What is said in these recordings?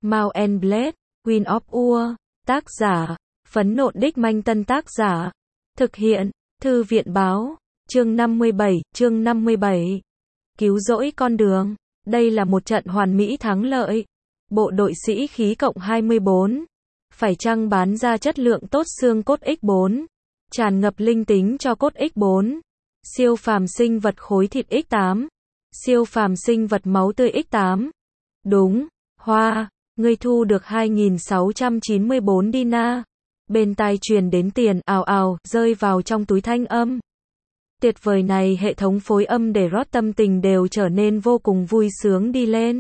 Mount and Blade, Queen of Ur, tác giả, Phấn Nộn Đích Manh Tân tác giả, thực hiện, Thư viện báo, chương 57, cứu rỗi con đường, đây là một trận hoàn mỹ thắng lợi, bộ đội sĩ khí cộng 24, phải chăng bán ra chất lượng tốt xương cốt X4, tràn ngập linh tính cho cốt X4, siêu phàm sinh vật khối thịt X8, siêu phàm sinh vật máu tươi X8, đúng, Hoa, ngươi thu được 2.694 dinar. Bên tai truyền đến tiền ào ào rơi vào trong túi thanh âm. Tuyệt vời này, hệ thống phối âm để Rod tâm tình đều trở nên vô cùng vui sướng đi lên.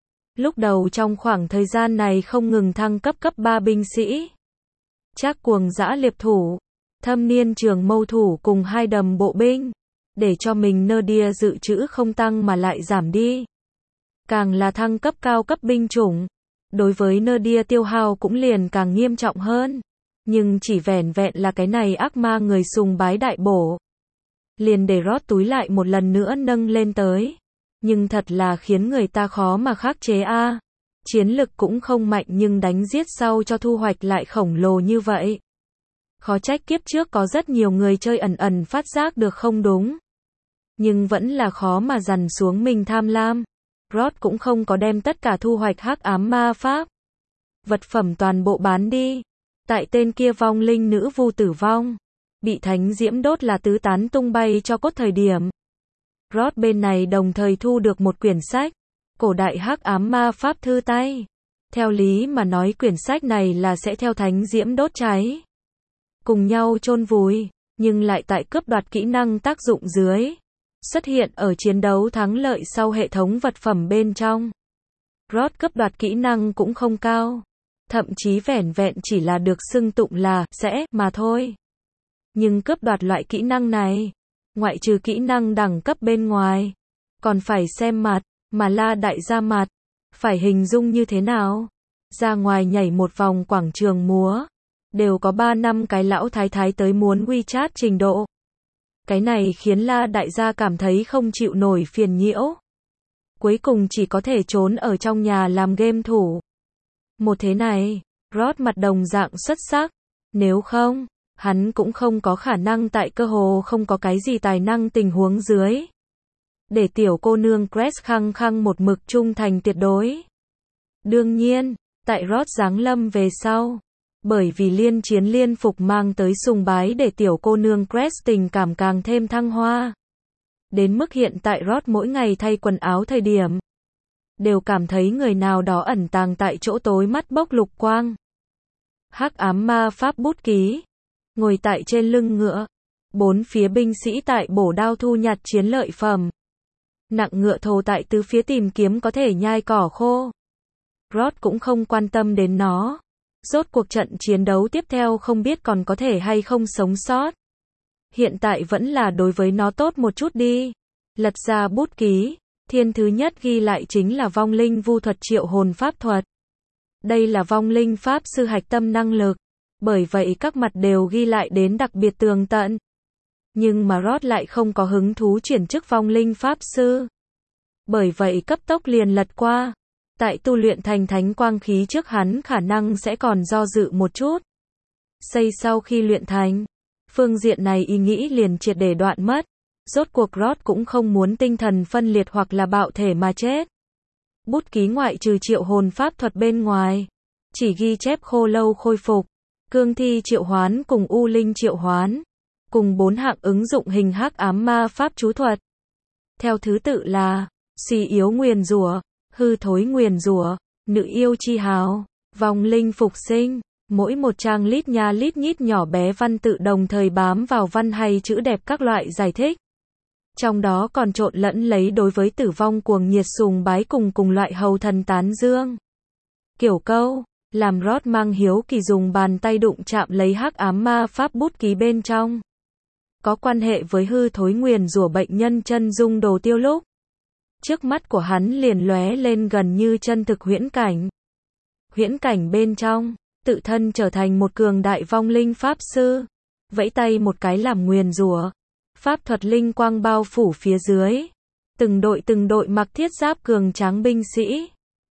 Lúc đầu trong khoảng thời gian này không ngừng thăng cấp cấp 3 binh sĩ. Trác cuồng dã liệp thủ, thâm niên trường mâu thủ cùng hai đầm bộ binh. Để cho mình Nerdia dự trữ không tăng mà lại giảm đi. Càng là thăng cấp cao cấp binh chủng. Đối với Nerdia tiêu hao cũng liền càng nghiêm trọng hơn. Nhưng chỉ vẻn vẹn là cái này ác ma người sùng bái đại bổ. Liền để Rod túi lại một lần nữa nâng lên tới. Nhưng thật là khiến người ta khó mà khắc chế a. Chiến lực cũng không mạnh nhưng đánh giết sau cho thu hoạch lại khổng lồ như vậy. Khó trách kiếp trước có rất nhiều người chơi ẩn ẩn phát giác được không đúng. Nhưng vẫn là khó mà dằn xuống mình tham lam. Rod cũng không có đem tất cả thu hoạch hắc ám ma pháp. Vật phẩm toàn bộ bán đi. Tại tên kia vong linh nữ vu tử vong. Bị thánh diễm đốt là tứ tán tung bay cho cốt thời điểm. Rod bên này đồng thời thu được một quyển sách. Cổ đại hắc ám ma pháp thư tay. Theo lý mà nói quyển sách này là sẽ theo thánh diễm đốt cháy. Cùng nhau chôn vùi. Nhưng lại tại cướp đoạt kỹ năng tác dụng dưới. Xuất hiện ở chiến đấu thắng lợi sau hệ thống vật phẩm bên trong. Rod cấp đoạt kỹ năng cũng không cao. Thậm chí vẻn vẹn chỉ là được xưng tụng là sẽ mà thôi. Nhưng cướp đoạt loại kỹ năng này, ngoại trừ kỹ năng đẳng cấp bên ngoài, còn phải xem mặt, mà La đại gia mặt, phải hình dung như thế nào. Ra ngoài nhảy một vòng quảng trường múa, đều có 3-5 cái lão thái thái tới muốn WeChat trình độ. Cái này khiến La đại gia cảm thấy không chịu nổi phiền nhiễu. Cuối cùng chỉ có thể trốn ở trong nhà làm game thủ. Một thế này, Rod mặt đồng dạng xuất sắc. Nếu không, hắn cũng không có khả năng tại cơ hồ không có cái gì tài năng tình huống dưới. Để tiểu cô nương Crest khăng khăng một mực trung thành tuyệt đối. Đương nhiên, tại Rod giáng lâm về sau. Bởi vì liên chiến liên phục mang tới sùng bái để tiểu cô nương Crest tình cảm càng thêm thăng hoa. Đến mức hiện tại Rod mỗi ngày thay quần áo thời điểm. Đều cảm thấy người nào đó ẩn tàng tại chỗ tối mắt bốc lục quang. Hắc ám ma pháp bút ký. Ngồi tại trên lưng ngựa. Bốn phía binh sĩ tại bổ đao thu nhặt chiến lợi phẩm. Nặng ngựa thồ tại tứ phía tìm kiếm có thể nhai cỏ khô. Rod cũng không quan tâm đến nó. Rốt cuộc trận chiến đấu tiếp theo không biết còn có thể hay không sống sót. Hiện tại vẫn là đối với nó tốt một chút đi. Lật ra bút ký. Thiên thứ nhất ghi lại chính là vong linh vu thuật triệu hồn pháp thuật. Đây là vong linh pháp sư hạch tâm năng lực. Bởi vậy các mặt đều ghi lại đến đặc biệt tường tận. Nhưng mà Rod lại không có hứng thú chuyển chức vong linh pháp sư. Bởi vậy cấp tốc liền lật qua. Tại tu luyện thành thánh quang khí trước hắn khả năng sẽ còn do dự một chút. Xây sau khi luyện thành. Phương diện này ý nghĩ liền triệt để đoạn mất. Rốt cuộc Rod cũng không muốn tinh thần phân liệt hoặc là bạo thể mà chết. Bút ký ngoại trừ triệu hồn pháp thuật bên ngoài. Chỉ ghi chép khô lâu khôi phục. Cương thi triệu hoán cùng u linh triệu hoán. Cùng 4 hạng ứng dụng hình hắc ám ma pháp chú thuật. Theo thứ tự là suy yếu nguyền rủa, hư thối nguyền rủa, nữ yêu chi hào, vong linh phục sinh. Mỗi một trang lít nha lít nhít nhỏ bé văn tự đồng thời bám vào văn hay chữ đẹp các loại giải thích. Trong đó còn trộn lẫn lấy đối với tử vong cuồng nhiệt sùng bái cùng loại hầu thần tán dương. Kiểu câu, làm Rod mang hiếu kỳ dùng bàn tay đụng chạm lấy hắc ám ma pháp bút ký bên trong. Có quan hệ với hư thối nguyền rủa bệnh nhân chân dung đồ tiêu lúc. Trước mắt của hắn liền lóe lên gần như chân thực huyễn cảnh. Huyễn cảnh bên trong, tự thân trở thành một cường đại vong linh pháp sư. Vẫy tay một cái làm nguyền rủa. Pháp thuật linh quang bao phủ phía dưới. Từng đội mặc thiết giáp cường tráng binh sĩ.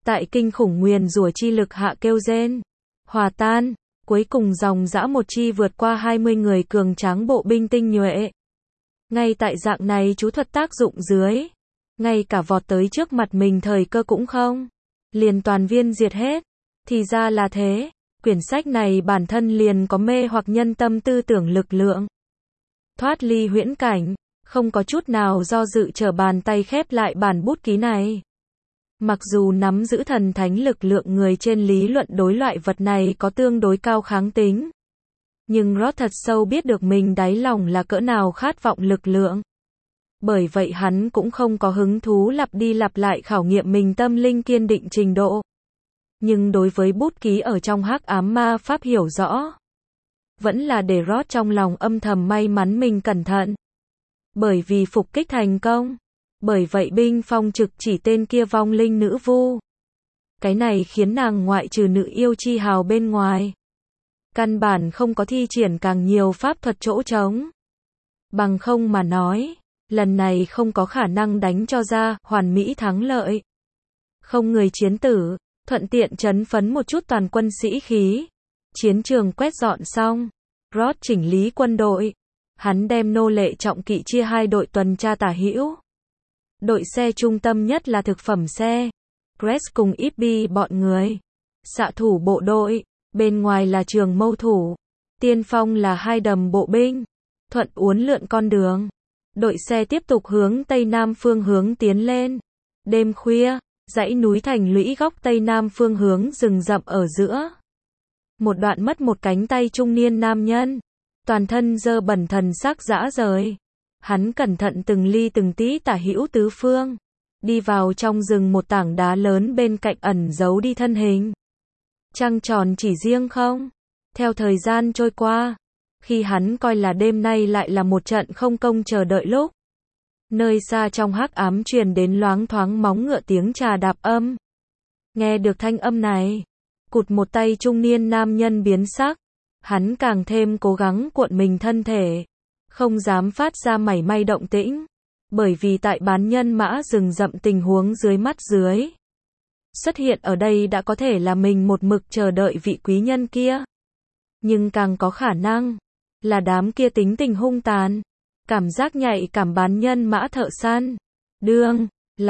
tại kinh khủng nguyền rủa chi lực hạ kêu rên, hòa tan, cuối cùng dòng dã một chi vượt qua 20 người cường tráng bộ binh tinh nhuệ. Ngay tại dạng này chú thuật tác dụng dưới, ngay cả vọt tới trước mặt mình thời cơ cũng không, liền toàn viên diệt hết. Thì ra là thế, quyển sách này bản thân liền có mê hoặc nhân tâm tư tưởng lực lượng. Thoát ly huyễn cảnh, không có chút nào do dự trở bàn tay khép lại bản bút ký này. Mặc dù nắm giữ thần thánh lực lượng người trên lý luận đối loại vật này có tương đối cao kháng tính. Nhưng Roth thật sâu biết được mình đáy lòng là cỡ nào khát vọng lực lượng. Bởi vậy hắn cũng không có hứng thú lặp đi lặp lại khảo nghiệm mình tâm linh kiên định trình độ. Nhưng đối với bút ký ở trong hắc ám ma pháp hiểu rõ, vẫn là để Roth trong lòng âm thầm may mắn mình cẩn thận. Bởi vì phục kích thành công. Bởi vậy binh phong trực chỉ tên kia vong linh nữ vu. Cái này khiến nàng ngoại trừ nữ yêu chi hào bên ngoài, căn bản không có thi triển càng nhiều pháp thuật chỗ trống. Bằng không mà nói, lần này không có khả năng đánh cho ra hoàn mỹ thắng lợi. Không người chiến tử, thuận tiện trấn phấn một chút toàn quân sĩ khí. Chiến trường quét dọn xong, Roth chỉnh lý quân đội. Hắn đem nô lệ trọng kỵ chia hai đội tuần tra tả hữu. Đội xe trung tâm nhất là thực phẩm xe, Crest cùng Ippy bọn người. Xạ thủ bộ đội, bên ngoài là trường mâu thủ. Tiên phong là hai đầm bộ binh. Thuận uốn lượn con đường. Đội xe tiếp tục hướng tây nam phương hướng tiến lên. Đêm khuya, dãy núi thành lũy góc tây nam phương hướng rừng rậm ở giữa. Một đoạn mất một cánh tay trung niên nam nhân. Toàn thân dơ bẩn thần sắc rã rời. Hắn cẩn thận từng ly từng tí tả hữu tứ phương. Đi vào trong rừng một tảng đá lớn bên cạnh ẩn giấu đi thân hình. Trăng tròn chỉ riêng không. Theo thời gian trôi qua, khi hắn coi là đêm nay lại là một trận không công chờ đợi lúc. Nơi xa trong hắc ám truyền đến loáng thoáng móng ngựa tiếng trà đạp âm. Nghe được thanh âm này, cụt một tay trung niên nam nhân biến sắc. Hắn càng thêm cố gắng cuộn mình thân thể, không dám phát ra mảy may động tĩnh, bởi vì tại bán nhân mã rừng rậm tình huống dưới mắt dưới. Xuất hiện ở đây đã có thể là mình một mực chờ đợi vị quý nhân kia. Nhưng càng có khả năng, là đám kia tính tình hung tàn, cảm giác nhạy cảm bán nhân mã thợ săn. Đương,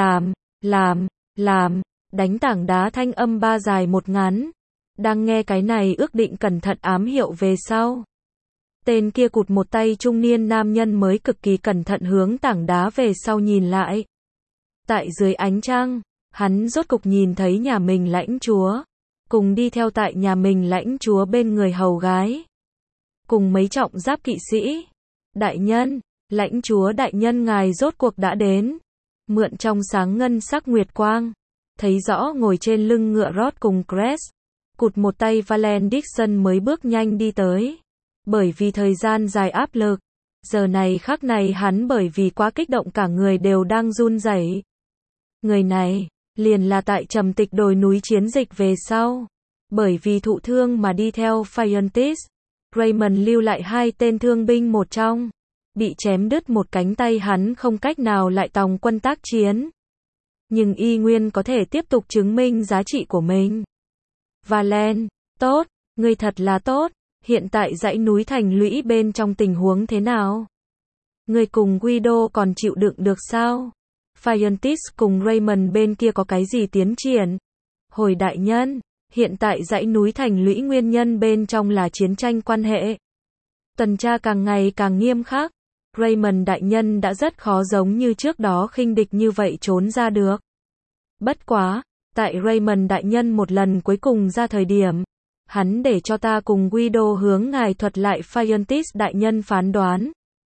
làm, đánh tảng đá thanh âm ba dài một ngắn. Đang nghe cái này ước định cẩn thận ám hiệu về sau. Tên kia cụt một tay trung niên nam nhân mới cực kỳ cẩn thận hướng tảng đá về sau nhìn lại. Tại dưới ánh trăng, hắn rốt cục nhìn thấy nhà mình lãnh chúa. Cùng đi theo tại nhà mình lãnh chúa bên người hầu gái. Cùng mấy trọng giáp kỵ sĩ. Đại nhân, lãnh chúa đại nhân ngài rốt cuộc đã đến. Mượn trong sáng ngân sắc nguyệt quang. Thấy rõ ngồi trên lưng ngựa Roth cùng Crest. Cụt một tay Valen Dixon mới bước nhanh đi tới. Bởi vì thời gian dài áp lực. Giờ này khắc này hắn bởi vì quá kích động cả người đều đang run rẩy. Người này, liền là tại trầm tịch đồi núi chiến dịch về sau. Bởi vì thụ thương mà đi theo Fiontis. Raymond lưu lại hai tên thương binh một trong. Bị chém đứt một cánh tay hắn không cách nào lại tòng quân tác chiến. Nhưng y nguyên có thể tiếp tục chứng minh giá trị của mình. Valen, tốt, ngươi thật là tốt, hiện tại dãy núi thành lũy bên trong tình huống thế nào? Ngươi cùng Guido còn chịu đựng được sao? Fiontis cùng Raymond bên kia có cái gì tiến triển? Hồi đại nhân, hiện tại dãy núi thành lũy nguyên nhân bên trong là chiến tranh quan hệ. Tuần tra càng ngày càng nghiêm khắc. Raymond đại nhân đã rất khó giống như trước đó khinh địch như vậy trốn ra được. Bất quá, tại Raymond đại nhân một lần cuối cùng ra thời điểm, hắn để cho ta cùng Guido hướng ngài thuật lại Fiontis đại nhân phán đoán.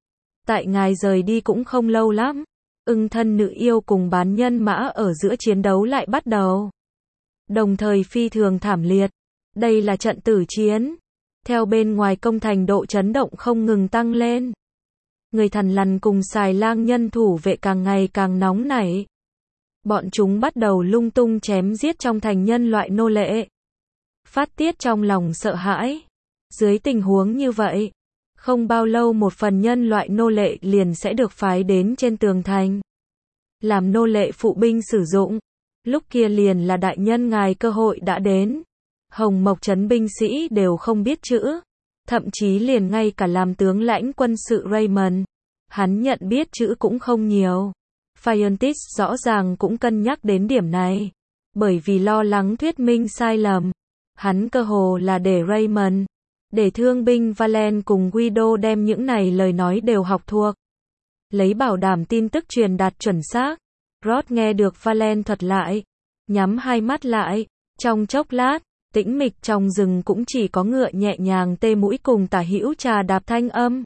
Tại ngài rời đi cũng không lâu lắm, ưng thân nữ yêu cùng bán nhân mã ở giữa chiến đấu lại bắt đầu. Đồng thời phi thường thảm liệt. Đây là trận tử chiến. Theo bên ngoài công thành độ chấn động không ngừng tăng lên. Người thằn lằn cùng xài lang nhân thủ vệ càng ngày càng nóng nảy. Bọn chúng bắt đầu lung tung chém giết trong thành nhân loại nô lệ. Phát tiết trong lòng sợ hãi. Dưới tình huống như vậy, không bao lâu một phần nhân loại nô lệ liền sẽ được phái đến trên tường thành. Làm nô lệ phụ binh sử dụng. Lúc kia liền là đại nhân ngài cơ hội đã đến. Hồng Mộc trấn binh sĩ đều không biết chữ. Thậm chí liền ngay cả làm tướng lãnh quân sự Raymond. Hắn nhận biết chữ cũng không nhiều. Fiontis rõ ràng cũng cân nhắc đến điểm này. Bởi vì lo lắng thuyết minh sai lầm. Hắn cơ hồ là để Raymond, để thương binh Valen cùng Guido đem những này lời nói đều học thuộc. Lấy bảo đảm tin tức truyền đạt chuẩn xác. Rod nghe được Valen thuật lại. Nhắm hai mắt lại. Trong chốc lát, tĩnh mịch trong rừng cũng chỉ có ngựa nhẹ nhàng tê mũi cùng tả hữu trà đạp thanh âm.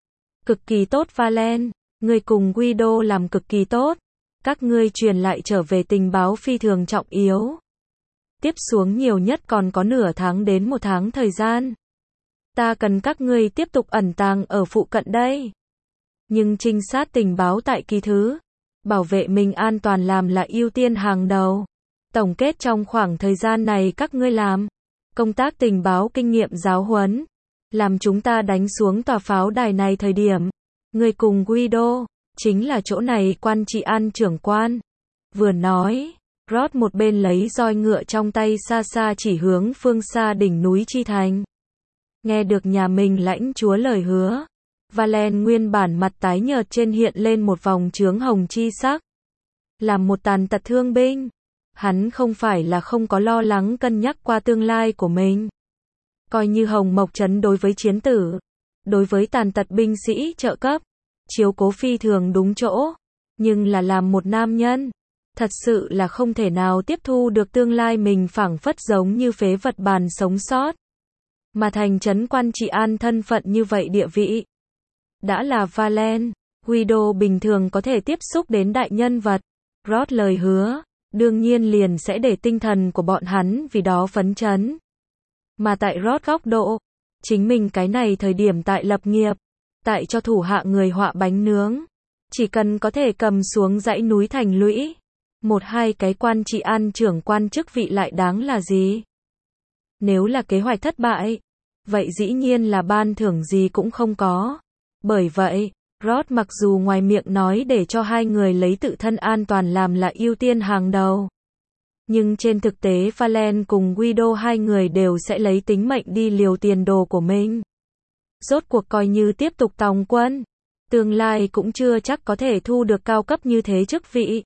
Cực kỳ tốt Valen. Ngươi cùng Guido làm cực kỳ tốt. Các ngươi truyền lại trở về tình báo phi thường trọng yếu. Tiếp xuống nhiều nhất còn có nửa tháng đến một tháng thời gian. Ta cần các ngươi tiếp tục ẩn tàng ở phụ cận đây. Nhưng trinh sát tình báo tại kỳ thứ. Bảo vệ mình an toàn làm là ưu tiên hàng đầu. Tổng kết trong khoảng thời gian này các ngươi làm. Công tác tình báo kinh nghiệm giáo huấn. Làm chúng ta đánh xuống tòa pháo đài này thời điểm. Ngươi cùng Guido. Chính là chỗ này quan trị an trưởng quan. Vừa nói. Rod một bên lấy roi ngựa trong tay xa xa chỉ hướng phương xa đỉnh núi Chi Thành. Nghe được nhà mình lãnh chúa lời hứa. Valen nguyên bản mặt tái nhợt trên hiện lên một vòng chướng hồng chi sắc. Làm một tàn tật thương binh. Hắn không phải là không có lo lắng cân nhắc qua tương lai của mình. Coi như Hồng Mộc trấn đối với chiến tử. Đối với tàn tật binh sĩ trợ cấp. Chiếu cố phi thường đúng chỗ. Nhưng là làm một nam nhân. Thật sự là không thể nào tiếp thu được tương lai mình phảng phất giống như phế vật bàn sống sót. Mà thành trấn quan trị an thân phận như vậy địa vị. Đã là Valen, Guido bình thường có thể tiếp xúc đến đại nhân vật. Rod lời hứa, đương nhiên liền sẽ để tinh thần của bọn hắn vì đó phấn chấn. Mà tại Rod góc độ, chính mình cái này thời điểm tại lập nghiệp, tại cho thủ hạ người họa bánh nướng. Chỉ cần có thể cầm xuống dãy núi thành lũy. Một hai cái quan trị an trưởng quan chức vị lại đáng là gì? Nếu là kế hoạch thất bại, vậy dĩ nhiên là ban thưởng gì cũng không có. Bởi vậy, Rod mặc dù ngoài miệng nói để cho hai người lấy tự thân an toàn làm là ưu tiên hàng đầu. Nhưng trên thực tế Valen cùng Guido hai người đều sẽ lấy tính mệnh đi liều tiền đồ của mình. Rốt cuộc coi như tiếp tục tòng quân. Tương lai cũng chưa chắc có thể thu được cao cấp như thế chức vị.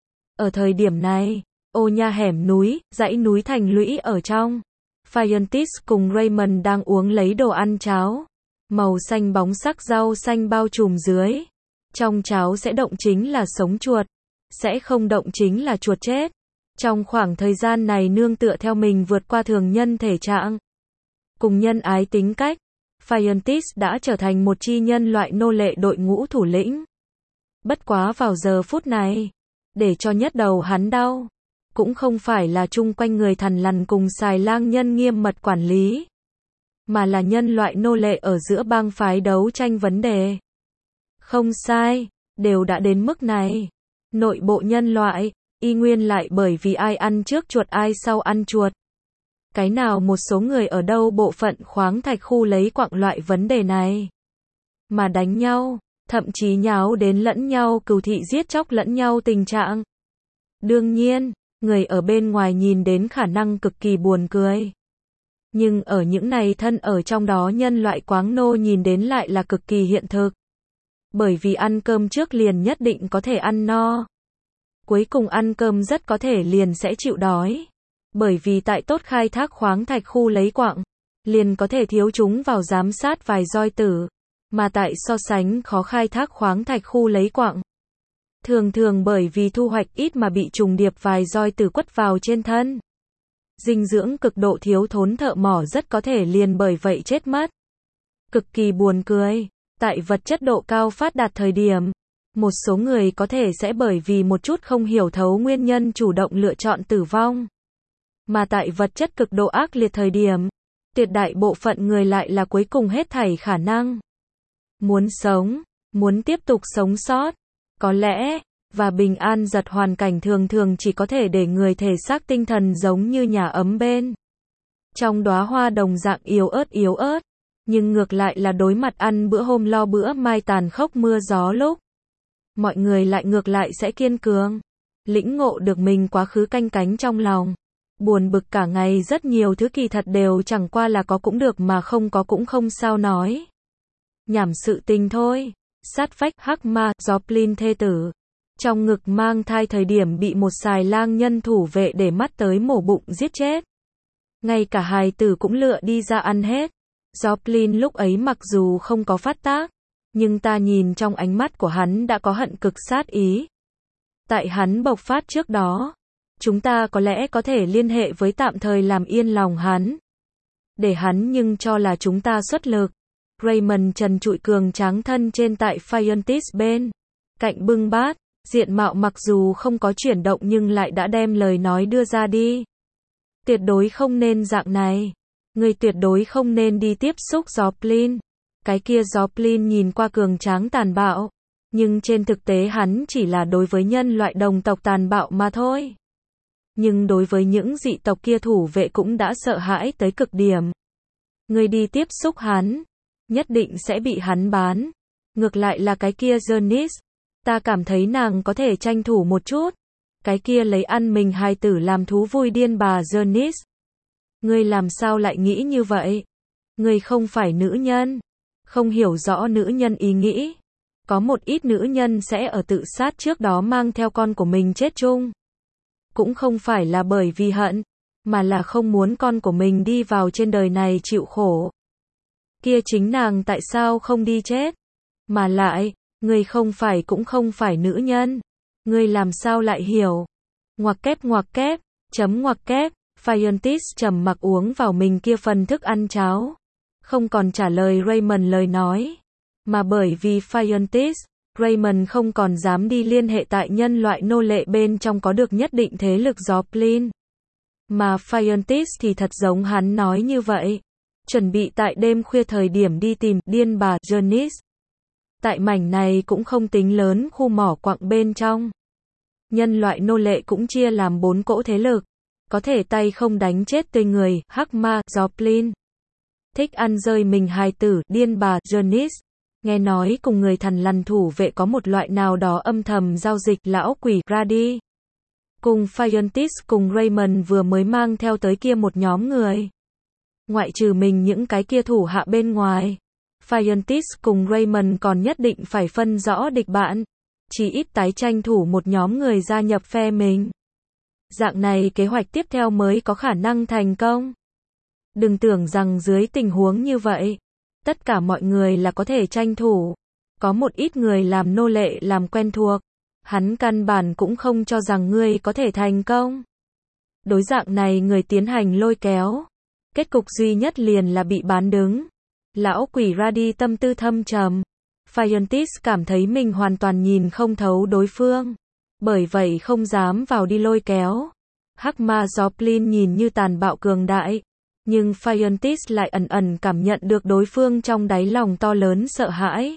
Ở thời điểm này, ô nha hẻm núi, dãy núi thành lũy ở trong. Fiontis cùng Raymond đang uống lấy đồ ăn cháo. Màu xanh bóng sắc rau xanh bao trùm dưới. Trong cháo sẽ động chính là sống chuột. Sẽ không động chính là chuột chết. Trong khoảng thời gian này nương tựa theo mình vượt qua thường nhân thể trạng. Cùng nhân ái tính cách. Fiontis đã trở thành một chi nhân loại nô lệ đội ngũ thủ lĩnh. Bất quá vào giờ phút này. Để cho nhất đầu hắn đau. Cũng không phải là chung quanh người thằn lằn cùng xài lang nhân nghiêm mật quản lý. Mà là nhân loại nô lệ ở giữa bang phái đấu tranh vấn đề. Không sai, đều đã đến mức này. Nội bộ nhân loại, y nguyên lại bởi vì ai ăn trước chuột ai sau ăn chuột. Cái nào một số người ở đâu bộ phận khoáng thạch khu lấy quặng loại vấn đề này. Mà đánh nhau, thậm chí nháo đến lẫn nhau cừu thị giết chóc lẫn nhau tình trạng. Đương nhiên, người ở bên ngoài nhìn đến khả năng cực kỳ buồn cười. Nhưng ở những này thân ở trong đó nhân loại quáng nô nhìn đến lại là cực kỳ hiện thực. Bởi vì ăn cơm trước liền nhất định có thể ăn no. Cuối cùng ăn cơm rất có thể liền sẽ chịu đói. Bởi vì tại tốt khai thác khoáng thạch khu lấy quặng, liền có thể thiếu chúng vào giám sát vài roi tử. Mà tại so sánh khó khai thác khoáng thạch khu lấy quặng. Thường thường bởi vì thu hoạch ít mà bị trùng điệp vài roi tử quất vào trên thân. Dinh dưỡng cực độ thiếu thốn thợ mỏ rất có thể liền bởi vậy chết mất. Cực kỳ buồn cười, tại vật chất độ cao phát đạt thời điểm, một số người có thể sẽ bởi vì một chút không hiểu thấu nguyên nhân chủ động lựa chọn tử vong. Mà tại vật chất cực độ ác liệt thời điểm, tuyệt đại bộ phận người lại là cuối cùng hết thảy khả năng. Muốn sống, muốn tiếp tục sống sót, có lẽ, và bình an giật hoàn cảnh thường thường chỉ có thể để người thể xác tinh thần giống như nhà ấm bên. Trong đóa hoa đồng dạng yếu ớt, nhưng ngược lại là đối mặt ăn bữa hôm lo bữa mai tàn khốc mưa gió lúc. Mọi người lại ngược lại sẽ kiên cường. lĩnh ngộ được mình quá khứ canh cánh trong lòng. Buồn bực cả ngày rất nhiều thứ kỳ thật đều chẳng qua là có cũng được mà không có cũng không sao nói. Nhảm sự tình thôi. Sát vách hắc ma, Joplin thê tử. Trong ngực mang thai thời điểm bị một xài lang nhân thủ vệ để mắt tới mổ bụng giết chết. Ngay cả hài tử cũng lựa đi ra ăn hết. Joplin lúc ấy mặc dù không có phát tác, nhưng ta nhìn trong ánh mắt của hắn đã có hận cực sát ý. Tại hắn bộc phát trước đó, chúng ta có lẽ có thể liên hệ với tạm thời làm yên lòng hắn. Để hắn nhưng cho là chúng ta xuất lực. Raymond trần trụi cường tráng thân trên tại Phiontis bên cạnh bưng bát, diện mạo mặc dù không có chuyển động nhưng lại đã đem lời nói đưa ra đi. Tuyệt đối không nên dạng này. Người tuyệt đối không nên đi tiếp xúc Joplin. Cái kia Joplin nhìn qua cường tráng tàn bạo, nhưng trên thực tế hắn chỉ là đối với nhân loại đồng tộc tàn bạo mà thôi. Nhưng đối với những dị tộc kia thủ vệ cũng đã sợ hãi tới cực điểm. Người đi tiếp xúc hắn, nhất định sẽ bị hắn bán. Ngược lại là cái kia Janice, ta cảm thấy nàng có thể tranh thủ một chút. Cái kia lấy ăn mình hài tử làm thú vui điên bà Janice. Ngươi làm sao lại nghĩ như vậy? Ngươi không phải nữ nhân, không hiểu rõ nữ nhân ý nghĩ. Có một ít nữ nhân sẽ ở tự sát trước đó mang theo con của mình chết chung. Cũng không phải là bởi vì hận, mà là không muốn con của mình đi vào trên đời này chịu khổ. Kia chính nàng tại sao không đi chết? Mà lại, ngươi không phải cũng không phải nữ nhân. Ngươi làm sao lại hiểu? Ngoặc kép, chấm ngoặc kép, Phiontis trầm mặc uống vào mình kia phần thức ăn cháo. Không còn trả lời Raymond lời nói. Mà bởi vì Phiontis, Raymond không còn dám đi liên hệ tại nhân loại nô lệ bên trong có được nhất định thế lực Joplin. Mà Phiontis thì thật giống hắn nói như vậy. Chuẩn bị tại đêm khuya thời điểm đi tìm điên bà Janice. Tại mảnh này cũng không tính lớn khu mỏ quặng bên trong. Nhân loại nô lệ cũng chia làm 4 cỗ thế lực. Có thể tay không đánh chết tươi người, hắc ma, Joplin. Thích ăn rơi mình hài tử, điên bà Janice. Nghe nói cùng người thằn lằn thủ vệ có một loại nào đó âm thầm giao dịch, lão quỷ Grady. Cùng Phiontis cùng Raymond vừa mới mang theo tới kia một nhóm người. Ngoại trừ mình những cái kia thủ hạ bên ngoài, Phiontis cùng Raymond còn nhất định phải phân rõ địch bạn. Chỉ ít tái tranh thủ một nhóm người gia nhập phe mình. Dạng này kế hoạch tiếp theo mới có khả năng thành công. Đừng tưởng rằng dưới tình huống như vậy, tất cả mọi người là có thể tranh thủ. Có một ít người làm nô lệ làm quen thuộc. Hắn căn bản cũng không cho rằng ngươi có thể thành công. Đối dạng này người tiến hành lôi kéo. Kết cục duy nhất liền là bị bán đứng. Lão quỷ Grady tâm tư thâm trầm. Phiontis cảm thấy mình hoàn toàn nhìn không thấu đối phương. Bởi vậy không dám vào đi lôi kéo. Hắc ma Joplin nhìn như tàn bạo cường đại. Nhưng Phiontis lại ẩn ẩn cảm nhận được đối phương trong đáy lòng to lớn sợ hãi.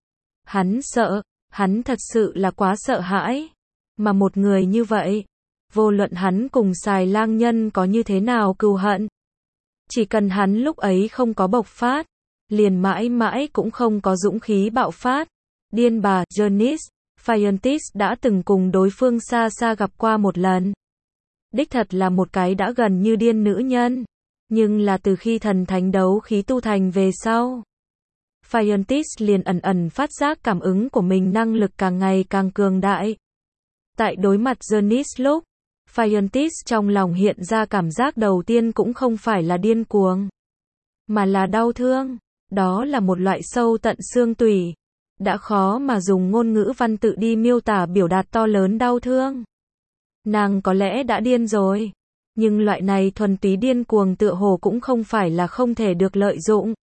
Hắn sợ, hắn thật sự là quá sợ hãi. Mà một người như vậy, vô luận hắn cùng xài lang nhân có như thế nào cừu hận. Chỉ cần hắn lúc ấy không có bộc phát, liền mãi mãi cũng không có dũng khí bạo phát. Điên bà Janice, Phiontis đã từng cùng đối phương xa xa gặp qua một lần. Đích thật là một cái đã gần như điên nữ nhân. Nhưng là từ khi thần thánh đấu khí tu thành về sau, Phiontis liền ẩn ẩn phát giác cảm ứng của mình năng lực càng ngày càng cường đại. Tại đối mặt Janice lúc, Phiontis trong lòng hiện ra cảm giác đầu tiên cũng không phải là điên cuồng, mà là đau thương. Đó là một loại sâu tận xương tủy. Đã khó mà dùng ngôn ngữ văn tự đi miêu tả biểu đạt to lớn đau thương. Nàng có lẽ đã điên rồi. Nhưng loại này thuần túy điên cuồng tựa hồ cũng không phải là không thể được lợi dụng.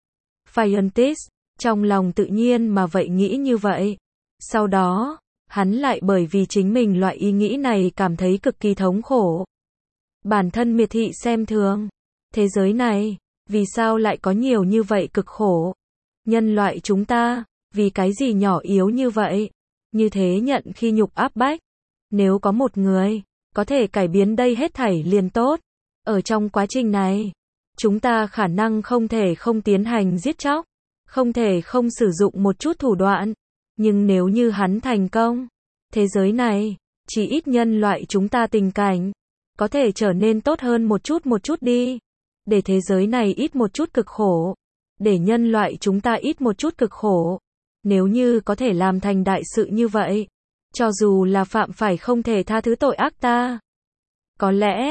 Phiontis, trong lòng tự nhiên mà vậy nghĩ như vậy. Sau đó, hắn lại bởi vì chính mình loại ý nghĩ này cảm thấy cực kỳ thống khổ. Bản thân miệt thị xem thường. Thế giới này, vì sao lại có nhiều như vậy cực khổ? Nhân loại chúng ta, vì cái gì nhỏ yếu như vậy? Như thế nhận khi nhục áp bách. Nếu có một người có thể cải biến đây hết thảy liền tốt. Ở trong quá trình này, chúng ta khả năng không thể không tiến hành giết chóc, không thể không sử dụng một chút thủ đoạn. Nhưng nếu như hắn thành công, thế giới này Chỉ ít nhân loại chúng ta tình cảnh có thể trở nên tốt hơn một chút đi. Để thế giới này ít một chút cực khổ. Để nhân loại chúng ta ít một chút cực khổ. Nếu như có thể làm thành đại sự như vậy, cho dù là phạm phải không thể tha thứ tội ác ta, có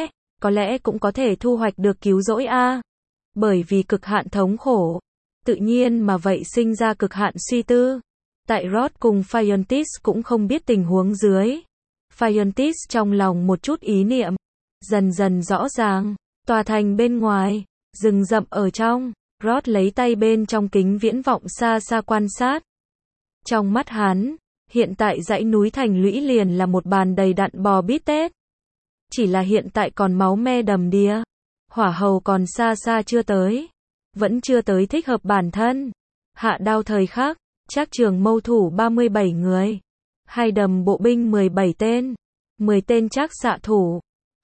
lẽ cũng có thể thu hoạch được cứu rỗi a. Bởi vì cực hạn thống khổ, tự nhiên mà vậy sinh ra cực hạn suy tư. Tại Rod cùng Phiontis cũng không biết tình huống dưới. Phiontis trong lòng một chút ý niệm, dần dần rõ ràng, tòa thành bên ngoài, rừng rậm ở trong, Rod lấy tay bên trong kính viễn vọng xa xa quan sát. Trong mắt hắn, hiện tại dãy núi thành lũy liền là một bàn đầy đặn bò bít tết. Chỉ là hiện tại còn máu me đầm đìa. Hỏa hầu còn xa xa chưa tới. Vẫn chưa tới thích hợp bản thân. Hạ đao thời khắc, Trác Trường Mâu thủ 37 người. Hai đầm bộ binh 17 tên. 10 tên trác xạ thủ.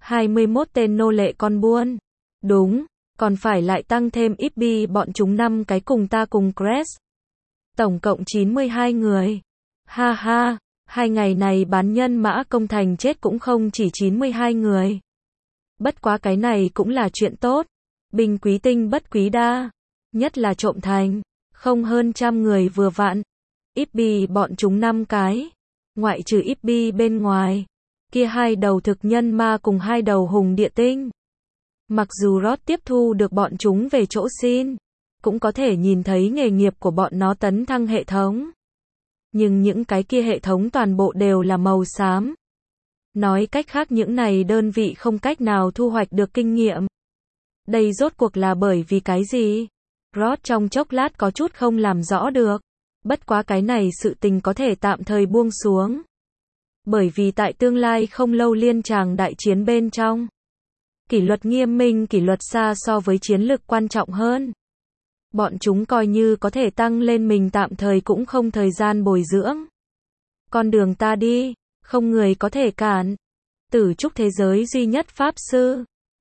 21 tên nô lệ con buôn. Đúng, còn phải lại tăng thêm Ibbi bọn chúng 5 cái cùng ta cùng Crest. Tổng cộng 92 người. Ha ha, 2 ngày này bán nhân mã công thành chết cũng không chỉ 92 người. Bất quá cái này cũng là chuyện tốt. Binh quý tinh bất quý đa. Nhất là trộm thành. Không hơn 100 người vừa vặn. Ibbi bọn chúng 5 cái. Ngoại trừ Ibbi bên ngoài. Kia 2 đầu thực nhân ma cùng 2 đầu hùng địa tinh. Mặc dù Rod tiếp thu được bọn chúng về chỗ xin. Cũng có thể nhìn thấy nghề nghiệp của bọn nó tấn thăng hệ thống. Nhưng những cái kia hệ thống toàn bộ đều là màu xám. Nói cách khác những này đơn vị không cách nào thu hoạch được kinh nghiệm. Đây rốt cuộc là bởi vì cái gì? Rod trong chốc lát có chút không làm rõ được. Bất quá cái này sự tình có thể tạm thời buông xuống. Bởi vì tại tương lai không lâu liên tràng đại chiến bên trong. Kỷ luật nghiêm minh, kỷ luật xa so với chiến lực quan trọng hơn. Bọn chúng coi như có thể tăng lên mình tạm thời cũng không thời gian bồi dưỡng. Con đường ta đi, không người có thể cản. Tử trúc thế giới duy nhất pháp sư.